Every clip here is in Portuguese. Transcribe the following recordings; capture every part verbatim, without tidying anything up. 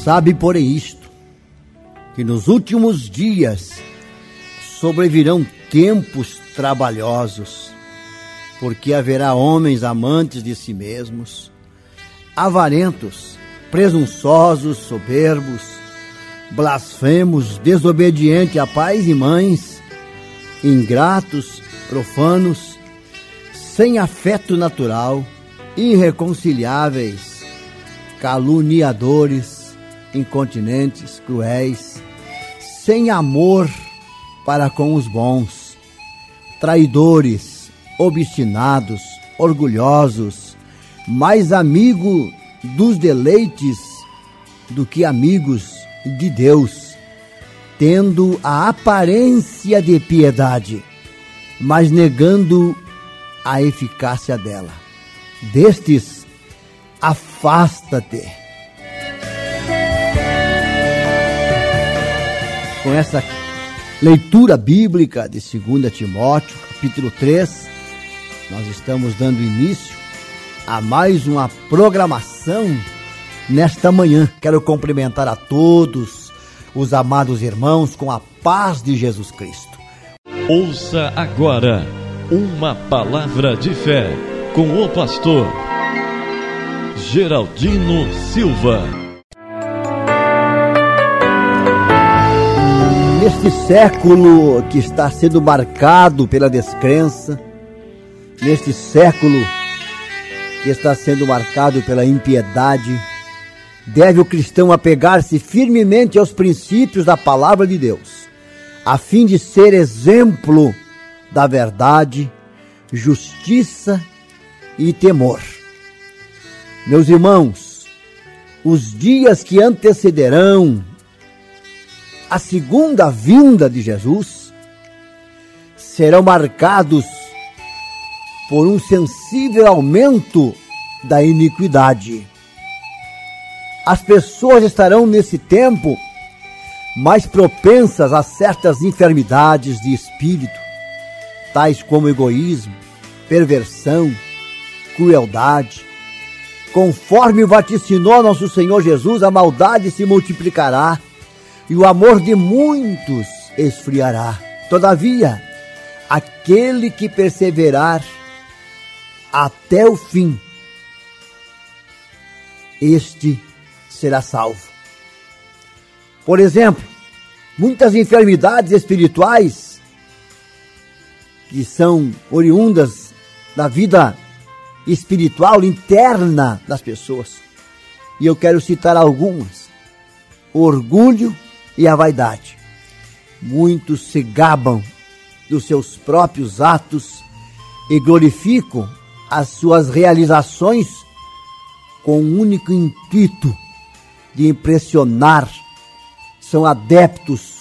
sabe, porém, isto, que nos últimos dias sobrevirão tempos trabalhosos, porque haverá homens amantes de si mesmos, avarentos, presunçosos, soberbos, blasfemos, desobedientes a pais e mães, ingratos, profanos, sem afeto natural, irreconciliáveis, caluniadores, incontinentes, cruéis, sem amor para com os bons, traidores, obstinados, orgulhosos, mais amigo dos deleites do que amigos de Deus, tendo a aparência de piedade, mas negando a eficácia dela. Destes, afasta-te. Com essa leitura bíblica de dois Timóteo, capítulo três, nós estamos dando início a mais uma programação nesta manhã. Quero cumprimentar a todos os amados irmãos com a paz de Jesus Cristo. Ouça agora uma palavra de fé com o pastor Geraldino Silva. Neste século que está sendo marcado pela descrença, neste século que está sendo marcado pela impiedade, deve o cristão apegar-se firmemente aos princípios da palavra de Deus, a fim de ser exemplo da verdade, justiça e temor. Meus irmãos, os dias que antecederão a segunda vinda de Jesus serão marcados por um sensível aumento da iniquidade. As pessoas estarão nesse tempo mais propensas a certas enfermidades de espírito, tais como egoísmo, perversão, crueldade. Conforme vaticinou nosso Senhor Jesus, a maldade se multiplicará e o amor de muitos esfriará. Todavia, aquele que perseverar até o fim, este será salvo. Por exemplo, muitas enfermidades espirituais que são oriundas da vida espiritual interna das pessoas. E eu quero citar algumas: o orgulho e a vaidade. Muitos se gabam dos seus próprios atos e glorificam as suas realizações com o único intuito de impressionar. São adeptos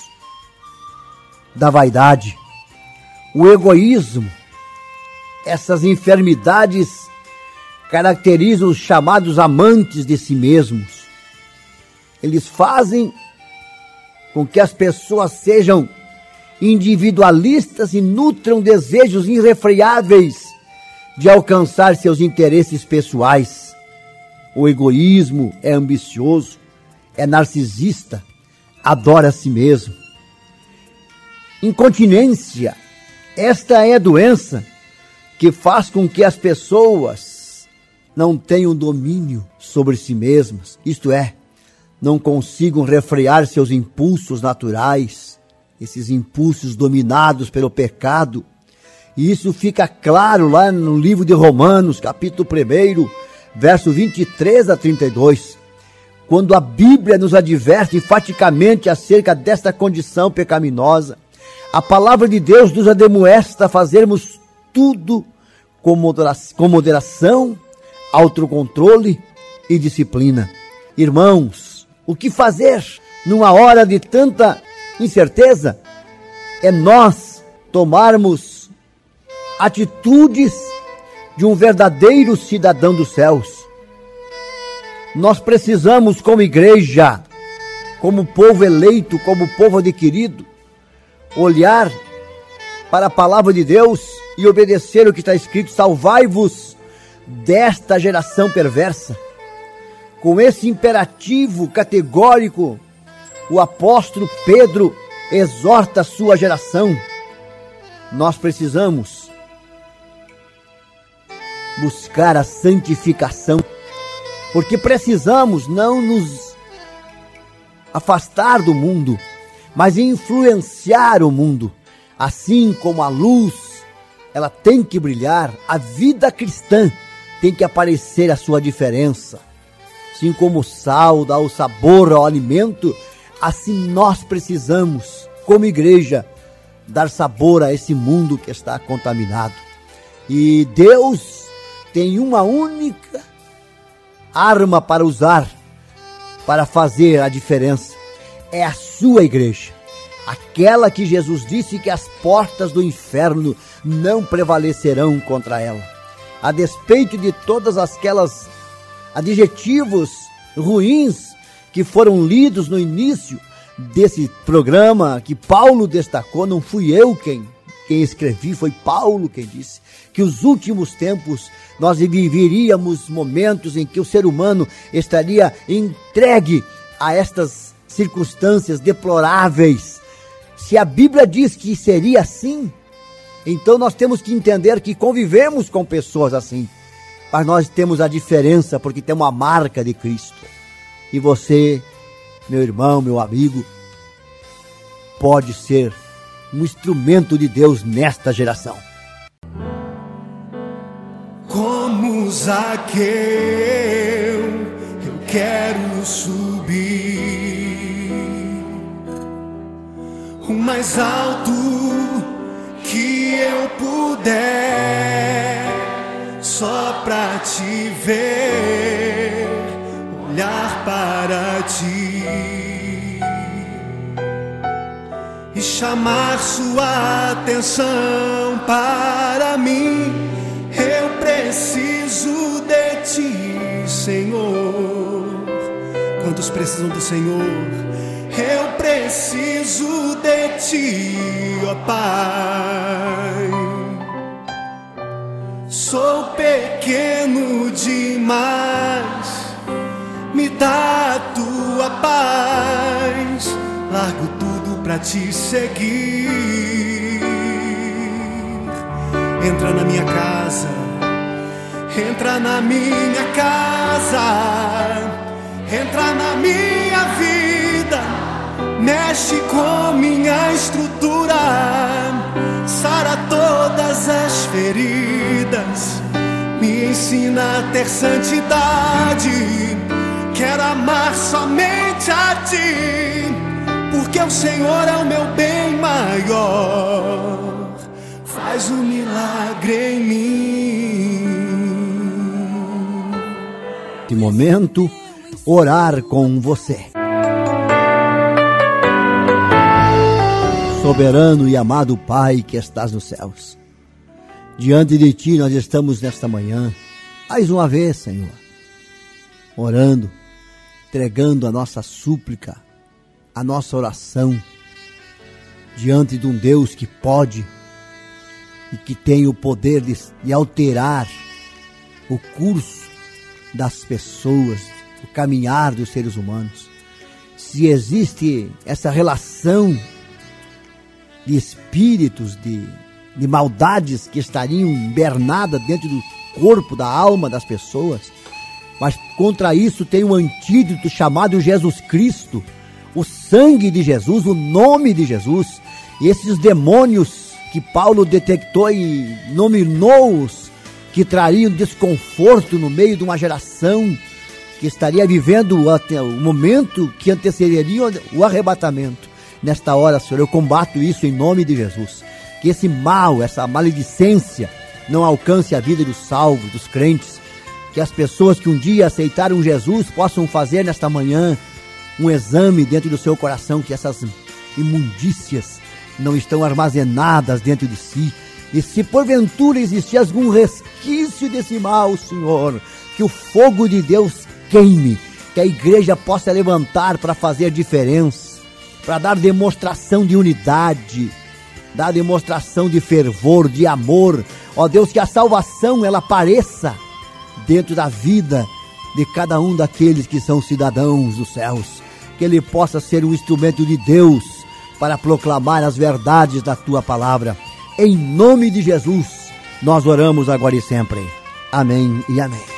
da vaidade. O egoísmo, essas enfermidades caracterizam os chamados amantes de si mesmos. Eles fazem com que as pessoas sejam individualistas e nutram desejos irrefreáveis de alcançar seus interesses pessoais. O egoísmo é ambicioso, é narcisista, adora a si mesmo. Incontinência, esta é a doença que faz com que as pessoas não tenham domínio sobre si mesmas, isto é, não consigam refrear seus impulsos naturais, esses impulsos dominados pelo pecado. E isso fica claro lá no livro de Romanos, capítulo um, verso vinte e três a trinta e dois, quando a Bíblia nos adverte enfaticamente acerca desta condição pecaminosa. A palavra de Deus nos admoesta a fazermos tudo com moderação, autocontrole e disciplina. Irmãos, o que fazer numa hora de tanta incerteza? É nós tomarmos atitudes de um verdadeiro cidadão dos céus. Nós precisamos, como igreja, como povo eleito, como povo adquirido, olhar para a palavra de Deus e obedecer o que está escrito: salvai-vos desta geração perversa. Com esse imperativo categórico, o apóstolo Pedro exorta a sua geração. Nós precisamos buscar a santificação, porque precisamos não nos afastar do mundo, mas influenciar o mundo. Assim como a luz, ela tem que brilhar, a vida cristã tem que aparecer a sua diferença. Assim como o sal dá o sabor ao alimento, assim nós precisamos, como igreja, dar sabor a esse mundo que está contaminado. E Deus tem uma única arma para usar, para fazer a diferença. É a sua igreja. Aquela que Jesus disse que as portas do inferno não prevalecerão contra ela. A despeito de todas aquelas adjetivos ruins que foram lidos no início desse programa, que Paulo destacou, não fui eu quem, quem escrevi, foi Paulo quem disse, que os últimos tempos nós viveríamos momentos em que o ser humano estaria entregue a estas circunstâncias deploráveis. Se a Bíblia diz que seria assim, então nós temos que entender que convivemos com pessoas assim. Mas nós temos a diferença porque temos a marca de Cristo. E você, meu irmão, meu amigo, pode ser um instrumento de Deus nesta geração. Como Zaqueu, eu quero subir o mais alto que eu puder, só pra te ver, olhar para ti e chamar sua atenção para mim. Eu preciso de ti, Senhor. Quantos precisam do Senhor? Eu preciso de ti, ó Pai. Sou pequeno demais, me dá a tua paz. Largo tudo pra te seguir. Entra na minha casa, entra na minha casa, entra na minha vida, mexe com minha estrutura, sara todas as feridas, me ensina a ter santidade. Quero amar somente a ti, porque o Senhor é o meu bem maior. Faz um milagre em mim. De momento, orar com você. Soberano e amado Pai que estás nos céus, diante de Ti nós estamos nesta manhã, mais uma vez, Senhor, orando, entregando a nossa súplica, a nossa oração, diante de um Deus que pode e que tem o poder de, de alterar o curso das pessoas, o caminhar dos seres humanos. Se existe essa relação de espíritos, de, de maldades que estariam hibernadas dentro do corpo, da alma das pessoas, mas contra isso tem um antídoto chamado Jesus Cristo, o sangue de Jesus, o nome de Jesus. E esses demônios que Paulo detectou e nominou-os, que trariam desconforto no meio de uma geração que estaria vivendo até o momento que antecederia o arrebatamento. Nesta hora, Senhor, eu combato isso em nome de Jesus. Que esse mal, essa maledicência não alcance a vida dos salvos, dos crentes. Que as pessoas que um dia aceitaram Jesus possam fazer nesta manhã um exame dentro do seu coração, que essas imundícias não estão armazenadas dentro de si. E se porventura existir algum resquício desse mal, Senhor, que o fogo de Deus queime, que a igreja possa levantar para fazer diferença, para dar demonstração de unidade, dar demonstração de fervor, de amor. Ó Deus, que a salvação ela apareça dentro da vida de cada um daqueles que são cidadãos dos céus, que ele possa ser um instrumento de Deus para proclamar as verdades da tua palavra. Em nome de Jesus, nós oramos agora e sempre. Amém e amém.